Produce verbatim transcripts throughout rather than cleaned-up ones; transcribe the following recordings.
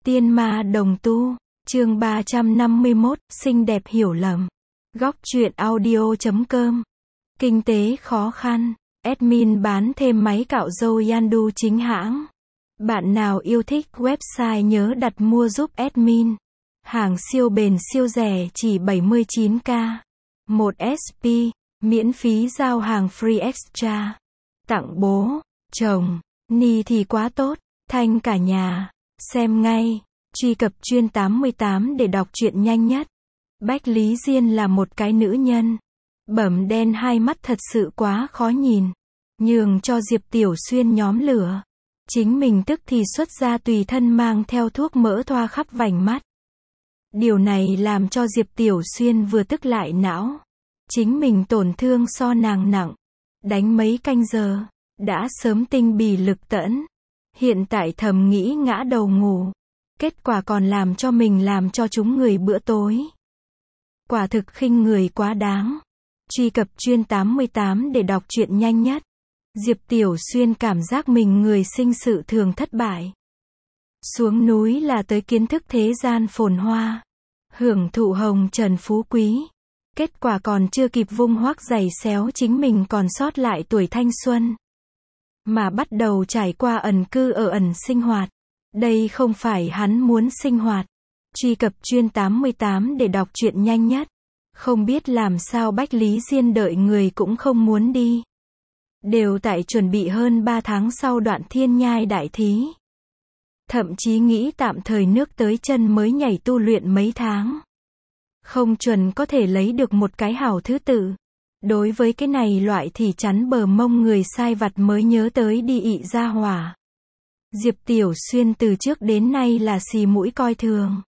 Tiên ma đồng tu, chương ba trăm năm mươi mốt, xinh đẹp hiểu lầm. Góc truyện audio chấm com. Kinh tế khó khăn, admin bán thêm máy cạo râu Yandu chính hãng. Bạn nào yêu thích website nhớ đặt mua giúp admin. Hàng siêu bền siêu rẻ chỉ bảy mươi chín k. một ét pê, miễn phí giao hàng free extra. Tặng bố, chồng, ni thì quá tốt, thanh cả nhà. Xem ngay, truy cập chuyên tám mươi tám để đọc truyện nhanh nhất. Bách Lý Diên là một cái nữ nhân. Bẩm đen hai mắt thật sự quá khó nhìn. Nhường cho Diệp Tiểu Xuyên nhóm lửa. Chính mình tức thì xuất ra tùy thân mang theo thuốc mỡ thoa khắp vành mắt. Điều này làm cho Diệp Tiểu Xuyên vừa tức lại não. Chính mình tổn thương so nàng nặng. Đánh mấy canh giờ, đã sớm tinh bì lực tẫn. Hiện tại thầm nghĩ ngã đầu ngủ. Kết quả còn làm cho mình làm cho chúng người bữa tối. Quả thực khinh người quá đáng. Truy cập chuyên tám mươi tám để đọc truyện nhanh nhất. Diệp Tiểu Xuyên cảm giác mình người sinh sự thường thất bại. Xuống núi là tới kiến thức thế gian phồn hoa. Hưởng thụ hồng trần phú quý. Kết quả còn chưa kịp vung hoác giày xéo chính mình còn sót lại tuổi thanh xuân. Mà bắt đầu trải qua ẩn cư ở ẩn sinh hoạt. Đây không phải hắn muốn sinh hoạt. Truy cập chuyên tám mươi tám để đọc truyện nhanh nhất. Không biết làm sao Bách Lý Diên đợi người cũng không muốn đi. Đều tại chuẩn bị hơn ba tháng sau đoạn thiên nhai đại thí. Thậm chí nghĩ tạm thời nước tới chân mới nhảy tu luyện mấy tháng. Không chuẩn có thể lấy được một cái hảo thứ tự. Đối với cái này loại thì chắn bờ mông người sai vặt mới nhớ tới đi ị ra hỏa. Diệp Tiểu Xuyên từ trước đến nay là xì mũi coi thường.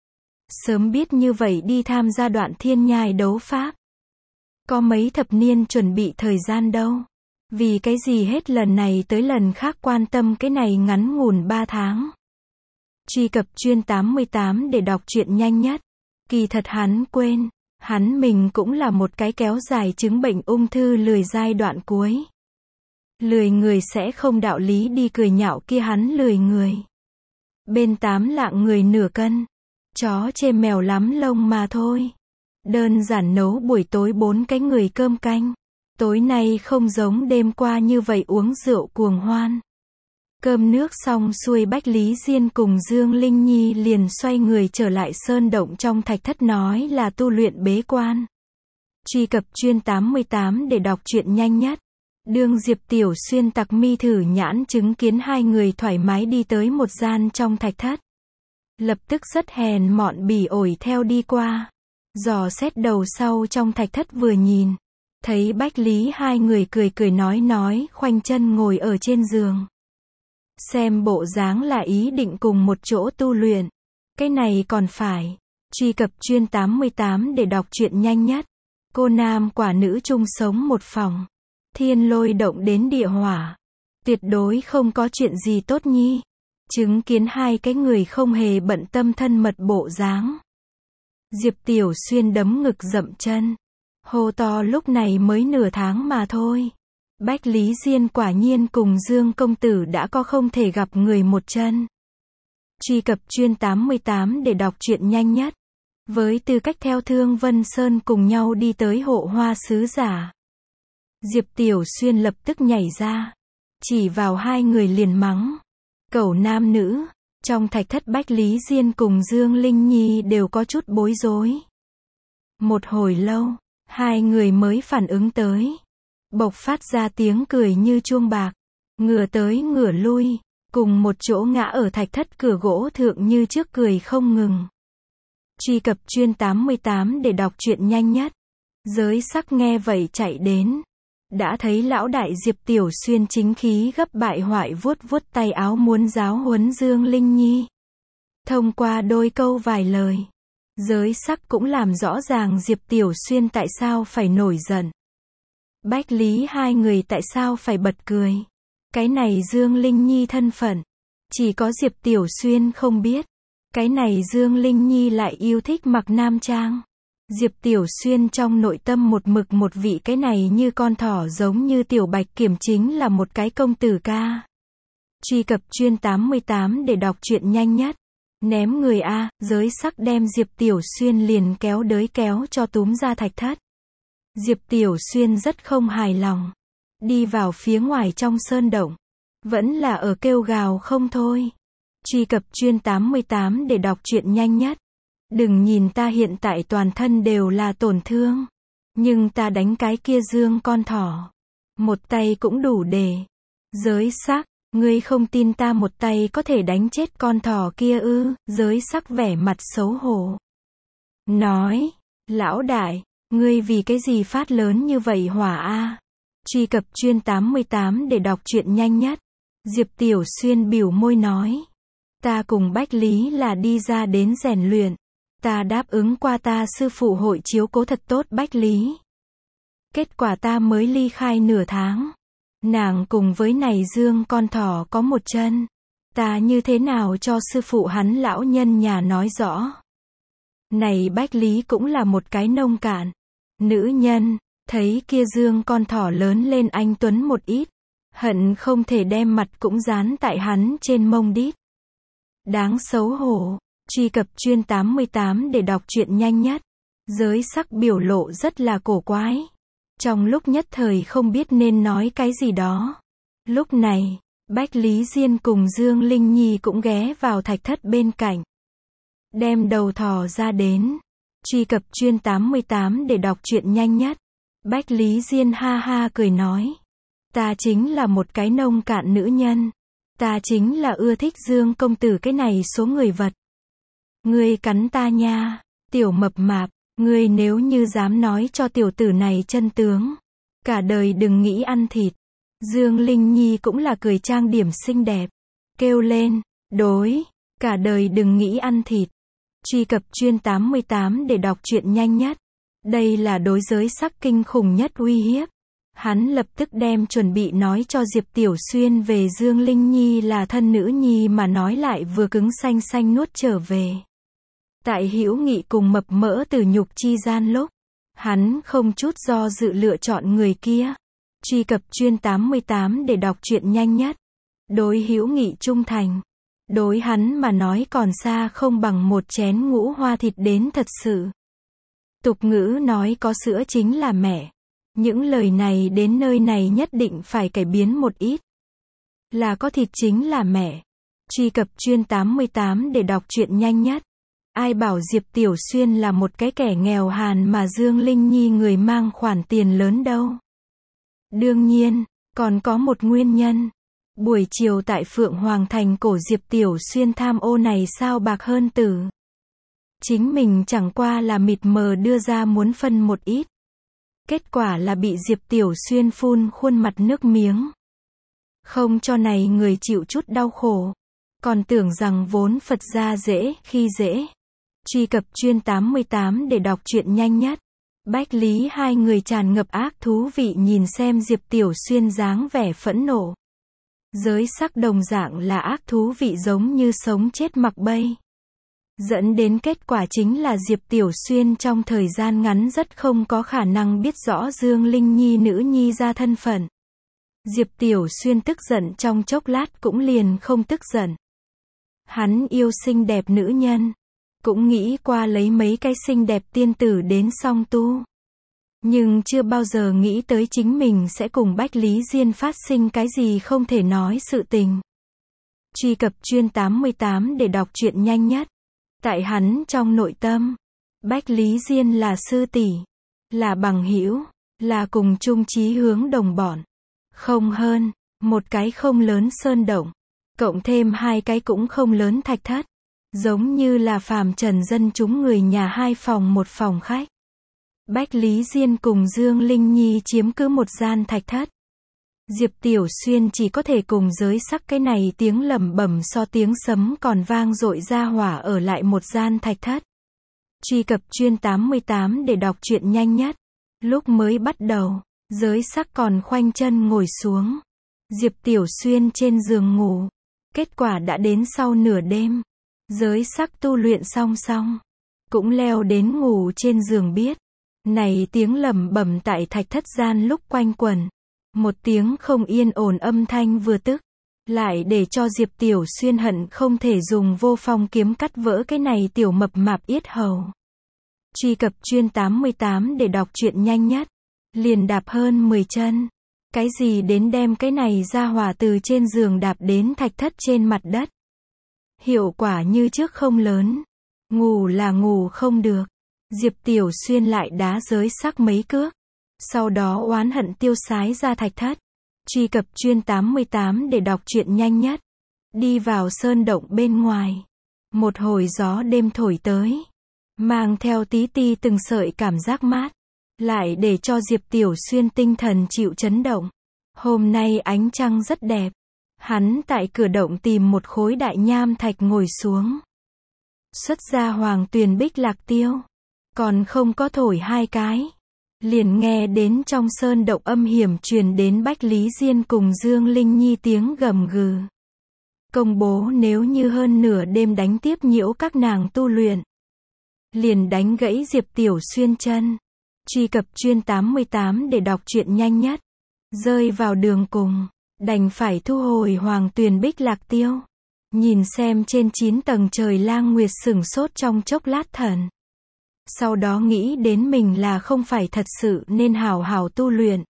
Sớm biết như vậy đi tham gia đoạn thiên nhai đấu pháp. Có mấy thập niên chuẩn bị thời gian đâu. Vì cái gì hết lần này tới lần khác quan tâm cái này ngắn ngủn ba tháng. Truy cập chuyên tám mươi tám để đọc truyện nhanh nhất. Kỳ thật hắn quên. Hắn mình cũng là một cái kéo dài chứng bệnh ung thư lười giai đoạn cuối. Lười người sẽ không đạo lý đi cười nhạo kia hắn lười người. Bên tám lạng người nửa cân. Chó chê mèo lắm lông mà thôi. Đơn giản nấu buổi tối bốn cái người cơm canh. Tối nay không giống đêm qua như vậy uống rượu cuồng hoan. Cơm nước xong xuôi Bách Lý Diên cùng Dương Linh Nhi liền xoay người trở lại sơn động trong thạch thất nói là tu luyện bế quan. Truy cập chuyên tám mươi tám để đọc truyện nhanh nhất. Đương Diệp Tiểu Xuyên tặc mi thử nhãn chứng kiến hai người thoải mái đi tới một gian trong thạch thất. Lập tức rất hèn mọn bỉ ổi theo đi qua. Dò xét đầu sau trong thạch thất vừa nhìn. Thấy Bách Lý hai người cười cười nói nói khoanh chân ngồi ở trên giường. Xem bộ dáng là ý định cùng một chỗ tu luyện. Cái này còn phải. Truy cập chuyên tám mươi tám để đọc truyện nhanh nhất. Cô nam quả nữ chung sống một phòng. Thiên lôi động đến địa hỏa. Tuyệt đối không có chuyện gì tốt nhi. Chứng kiến hai cái người không hề bận tâm thân mật bộ dáng. Diệp Tiểu Xuyên đấm ngực dậm chân. Hô to lúc này mới nửa tháng mà thôi. Bách Lý Diên quả nhiên cùng Dương công tử đã có không thể gặp người một chân. Truy cập chuyên tám mươi tám để đọc truyện nhanh nhất. Với tư cách theo Thương Vân Sơn cùng nhau đi tới hộ hoa sứ giả. Diệp Tiểu Xuyên lập tức nhảy ra. Chỉ vào hai người liền mắng. Cẩu nam nữ. Trong thạch thất Bách Lý Diên cùng Dương Linh Nhi đều có chút bối rối. Một hồi lâu, hai người mới phản ứng tới. Bộc phát ra tiếng cười như chuông bạc. Ngửa tới ngửa lui. Cùng một chỗ ngã ở thạch thất cửa gỗ thượng như trước cười không ngừng. Truy cập chuyên tám mươi tám để đọc truyện nhanh nhất. Giới sắc nghe vậy chạy đến. Đã thấy lão đại Diệp Tiểu Xuyên chính khí gấp bại hoại vuốt vuốt tay áo muốn giáo huấn Dương Linh Nhi. Thông qua đôi câu vài lời. Giới sắc cũng làm rõ ràng Diệp Tiểu Xuyên tại sao phải nổi giận. Bách Lý hai người tại sao phải bật cười. Cái này Dương Linh Nhi thân phận. Chỉ có Diệp Tiểu Xuyên không biết. Cái này Dương Linh Nhi lại yêu thích mặc nam trang. Diệp Tiểu Xuyên trong nội tâm một mực một vị cái này như con thỏ giống như Tiểu Bạch Kiểm chính là một cái công tử ca. Truy cập chuyên tám mươi tám để đọc truyện nhanh nhất. Ném người a, giới sắc đem Diệp Tiểu Xuyên liền kéo đới kéo cho túm ra thạch thất. Diệp Tiểu Xuyên rất không hài lòng. Đi vào phía ngoài trong sơn động. Vẫn là ở kêu gào không thôi. Truy cập chuyên tám mươi tám để đọc truyện nhanh nhất. Đừng nhìn ta hiện tại toàn thân đều là tổn thương. Nhưng ta đánh cái kia dương con thỏ. Một tay cũng đủ để. Giới sắc, ngươi không tin ta một tay có thể đánh chết con thỏ kia ư? Giới sắc vẻ mặt xấu hổ. Nói, lão đại, ngươi vì cái gì phát lớn như vậy hỏa a? Truy cập chuyên tám mươi tám để đọc truyện nhanh nhất. Diệp Tiểu Xuyên biểu môi nói. Ta cùng Bách Lý là đi ra đến rèn luyện. Ta đáp ứng qua ta sư phụ hội chiếu cố thật tốt Bách Lý. Kết quả ta mới ly khai nửa tháng. Nàng cùng với này dương con thỏ có một chân. Ta như thế nào cho sư phụ hắn lão nhân nhà nói rõ. Này Bách Lý cũng là một cái nông cạn. Nữ nhân, thấy kia dương con thỏ lớn lên anh tuấn một ít. Hận không thể đem mặt cũng dán tại hắn trên mông đít. Đáng xấu hổ. Truy cập chuyên tám mươi tám để đọc truyện nhanh nhất. Giới sắc biểu lộ rất là cổ quái. Trong lúc nhất thời không biết nên nói cái gì đó. Lúc này, Bách Lý Diên cùng Dương Linh Nhi cũng ghé vào thạch thất bên cạnh. Đem đầu thò ra đến. Truy cập chuyên tám mươi tám để đọc truyện nhanh nhất. Bách Lý Diên ha ha cười nói. Ta chính là một cái nông cạn nữ nhân. Ta chính là ưa thích Dương công tử cái này số người vật. Ngươi cắn ta nha, tiểu mập mạp, ngươi nếu như dám nói cho tiểu tử này chân tướng. Cả đời đừng nghĩ ăn thịt. Dương Linh Nhi cũng là cười trang điểm xinh đẹp. Kêu lên, đối, cả đời đừng nghĩ ăn thịt. Truy cập chuyên tám mươi tám để đọc truyện nhanh nhất. Đây là đối giới sắc kinh khủng nhất uy hiếp. Hắn lập tức đem chuẩn bị nói cho Diệp Tiểu Xuyên về Dương Linh Nhi là thân nữ nhi mà nói lại vừa cứng xanh xanh nuốt trở về. Tại hữu nghị cùng mập mỡ từ nhục chi gian lúc, hắn không chút do dự lựa chọn người kia. Truy cập chuyên tám mươi tám để đọc truyện nhanh nhất. Đối hữu nghị trung thành. Đối hắn mà nói còn xa không bằng một chén ngũ hoa thịt đến thật sự. Tục ngữ nói có sữa chính là mẹ. Những lời này đến nơi này nhất định phải cải biến một ít. Là có thịt chính là mẹ. Truy cập chuyên tám mươi tám để đọc truyện nhanh nhất. Ai bảo Diệp Tiểu Xuyên là một cái kẻ nghèo hàn mà Dương Linh Nhi người mang khoản tiền lớn đâu. Đương nhiên, còn có một nguyên nhân. Buổi chiều tại Phượng Hoàng Thành cổ Diệp Tiểu Xuyên tham ô này sao bạc hơn tử. Chính mình chẳng qua là mịt mờ đưa ra muốn phân một ít. Kết quả là bị Diệp Tiểu Xuyên phun khuôn mặt nước miếng. Không cho này người chịu chút đau khổ. Còn tưởng rằng vốn Phật ra dễ khi dễ. Truy cập chuyên tám mươi tám để đọc truyện nhanh nhất. Bách Lý hai người tràn ngập ác thú vị nhìn xem Diệp Tiểu Xuyên dáng vẻ phẫn nộ. Giới sắc đồng dạng là ác thú vị giống như sống chết mặc bay. Dẫn đến kết quả chính là Diệp Tiểu Xuyên trong thời gian ngắn rất không có khả năng biết rõ Dương Linh Nhi nữ nhi ra thân phận. Diệp Tiểu Xuyên tức giận trong chốc lát cũng liền không tức giận. Hắn yêu xinh đẹp nữ nhân. Cũng nghĩ qua lấy mấy cái xinh đẹp tiên tử đến song tu. Nhưng chưa bao giờ nghĩ tới chính mình sẽ cùng Bách Lý Diên phát sinh cái gì không thể nói sự tình. Truy cập chuyên tám mươi tám để đọc truyện nhanh nhất. Tại hắn trong nội tâm, Bách Lý Diên là sư tỷ, là bằng hữu, là cùng chung chí hướng đồng bọn. Không hơn, một cái không lớn sơn động, cộng thêm hai cái cũng không lớn thạch thất. Giống như là phàm trần dân chúng người nhà hai phòng một phòng khách. Bách Lý Diên cùng Dương Linh Nhi chiếm cứ một gian thạch thất. Diệp Tiểu Xuyên chỉ có thể cùng giới sắc cái này tiếng lẩm bẩm so tiếng sấm còn vang dội ra hỏa ở lại một gian thạch thất. Truy cập chuyên tám mươi tám để đọc truyện nhanh nhất. Lúc mới bắt đầu, giới sắc còn khoanh chân ngồi xuống. Diệp Tiểu Xuyên trên giường ngủ. Kết quả đã đến sau nửa đêm. Giới sắc tu luyện song song. Cũng leo đến ngủ trên giường biết. Này tiếng lẩm bẩm tại thạch thất gian lúc quanh quẩn. Một tiếng không yên ổn âm thanh vừa tức. Lại để cho Diệp Tiểu Xuyên hận không thể dùng vô phong kiếm cắt vỡ cái này tiểu mập mạp yết hầu. Truy cập chuyên tám mươi tám để đọc truyện nhanh nhất. Liền đạp hơn mười chân. Cái gì đến đem cái này ra hỏa từ trên giường đạp đến thạch thất trên mặt đất. Hiệu quả như trước không lớn. Ngủ là ngủ không được. Diệp Tiểu Xuyên lại đá giới sắc mấy cước. Sau đó oán hận tiêu sái ra thạch thất. Truy cập chuyên tám mươi tám để đọc truyện nhanh nhất. Đi vào sơn động bên ngoài. Một hồi gió đêm thổi tới. Mang theo tí ti từng sợi cảm giác mát. Lại để cho Diệp Tiểu Xuyên tinh thần chịu chấn động. Hôm nay ánh trăng rất đẹp. Hắn tại cửa động tìm một khối đại nham thạch ngồi xuống. Xuất ra hoàng tuyền bích lạc tiêu. Còn không có thổi hai cái. Liền nghe đến trong sơn động âm hiểm truyền đến Bách Lý Diên cùng Dương Linh Nhi tiếng gầm gừ. Công bố nếu như hơn nửa đêm đánh tiếp nhiễu các nàng tu luyện. Liền đánh gãy Diệp Tiểu Xuyên chân. Truy cập chuyên tám mươi tám để đọc truyện nhanh nhất. Rơi vào đường cùng. Đành phải thu hồi hoàng tuyền bích lạc tiêu. Nhìn xem trên chín tầng trời Lang Nguyệt sửng sốt trong chốc lát thần. Sau đó nghĩ đến mình là không phải thật sự nên hảo hảo tu luyện.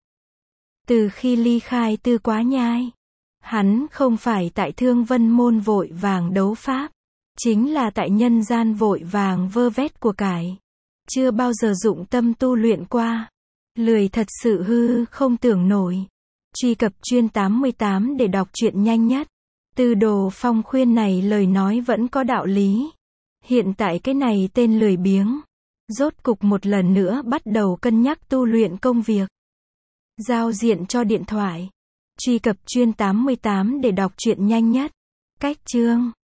Từ khi ly khai Tư Quá Nhai, hắn không phải tại Thương Vân Môn vội vàng đấu pháp, chính là tại nhân gian vội vàng vơ vét của cải. Chưa bao giờ dụng tâm tu luyện qua. Lười thật sự hư không tưởng nổi. Truy cập chuyên tám mươi tám để đọc truyện nhanh nhất. Từ Đồ Phong khuyên này lời nói vẫn có đạo lý. Hiện tại cái này tên lười biếng. Rốt cục một lần nữa bắt đầu cân nhắc tu luyện công việc. Giao diện cho điện thoại. Truy cập chuyên tám mươi tám để đọc truyện nhanh nhất. Cách chương